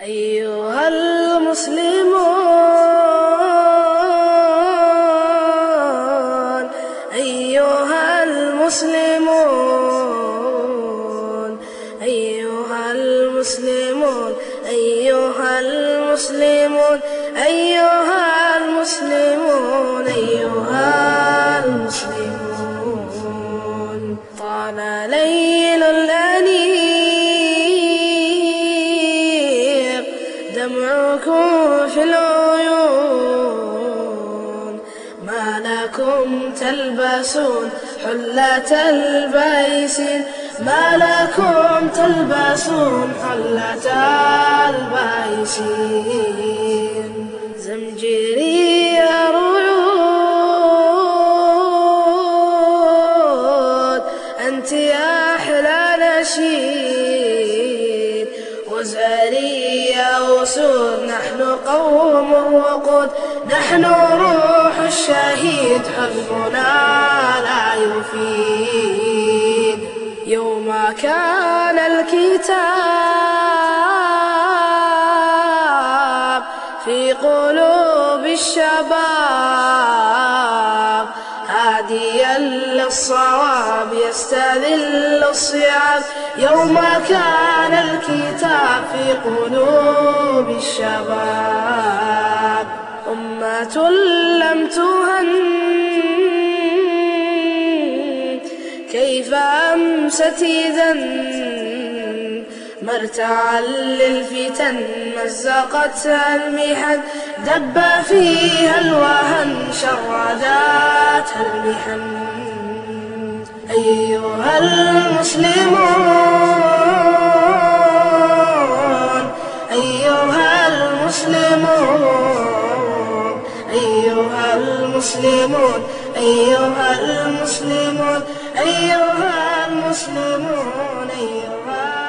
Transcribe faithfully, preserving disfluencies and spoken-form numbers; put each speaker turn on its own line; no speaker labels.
أيها المسلمون أيها المسلمون أيها المسلمون أيها المسلمون أيها المسلمون أيها المسلمون طال ليل الأنيق دمعكم في العيون ما لكم تلبسون حلة البيسين ما لكم تلبسون حلة البيسين زمجري رعود أنت يا أحلى نشيد وزاري يا أسود نحن قوم الوقود نحن روح الشهيد حزبنا لا يفيد يوم كان الكتاب في قلوب الشباب هاديا للصواب يستذل الصعاب يوم كان الكتاب في قلوب الشباب أمة لم تهن كيف أمست إذن مرتعا للفتن مزقتها المحن دب فيها الوهن شرداتها المحن أيها المسلمون أيها المسلمون أيها المسلمون أيها المسلمون أيها المسلمون أيها